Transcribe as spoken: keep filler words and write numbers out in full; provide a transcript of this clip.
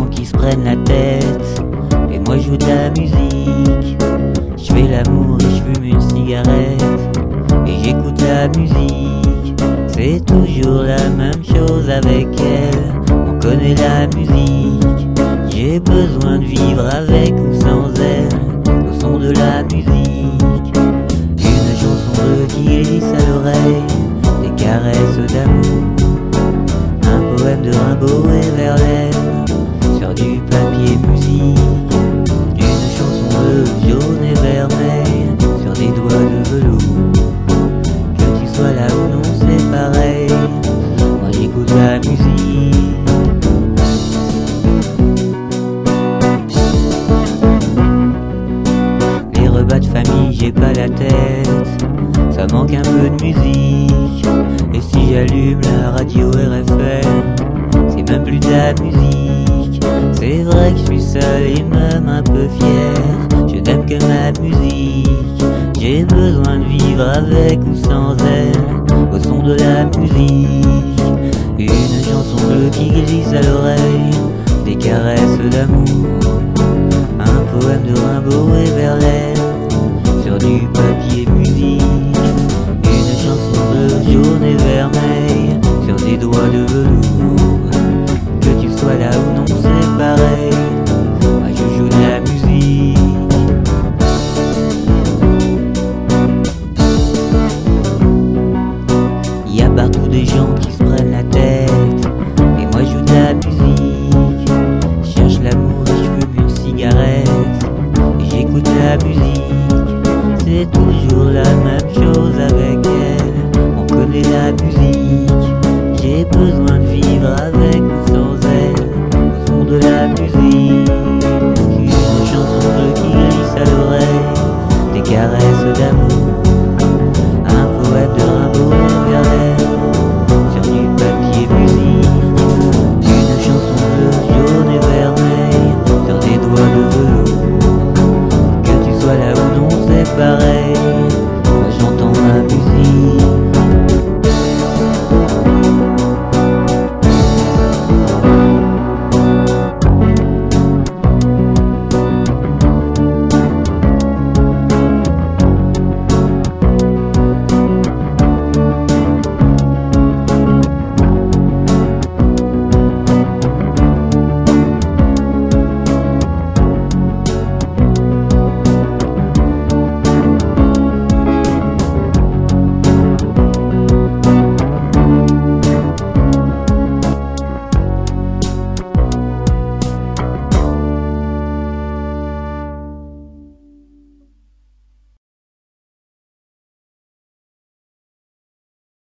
qui se prennent la tête, et moi je joue de la musique. Je fais l'amour et je fume une cigarette, et j'écoute la musique. C'est toujours la même chose avec elle, on connaît la musique. J'ai besoin de vivre avec ou sans elle, au son de la musique. Une chanson bleue qui glisse à l'oreille, des caresses d'amour. Un poème de Rimbaud et Verlaine, sur du papier musique. Une chanson bleue, jaune et vermeille, sur des doigts de velours. Que tu sois là ou non, c'est pareil, moi j'écoute la musique. Les repas de famille, j'ai pas la tête, ça manque un peu de musique. Et si j'allume la radio R F M, c'est même plus de la musique. C'est vrai que je suis seul et même un peu fier, je n'aime que ma musique. J'ai besoin de vivre avec ou sans elle, au son de la musique. Une chanson bleue qui glisse à l'oreille, des caresses d'amour. Un poème de Rimbaud et Verlaine, sur du papier musique. Une chanson bleue, jaune et vermeille, sur des doigts de velours. Que tu sois là ou non, c'est pareil, moi je joue de la musique. Il y a partout des gens qui se prennent la tête, et moi je joue de la musique. Je cherche l'amour et je fume une cigarette, et j'écoute la musique. C'est toujours la même chose avec elle, on connaît la musique. J'ai besoin de vivre avec ou sans elle, au son de la musique.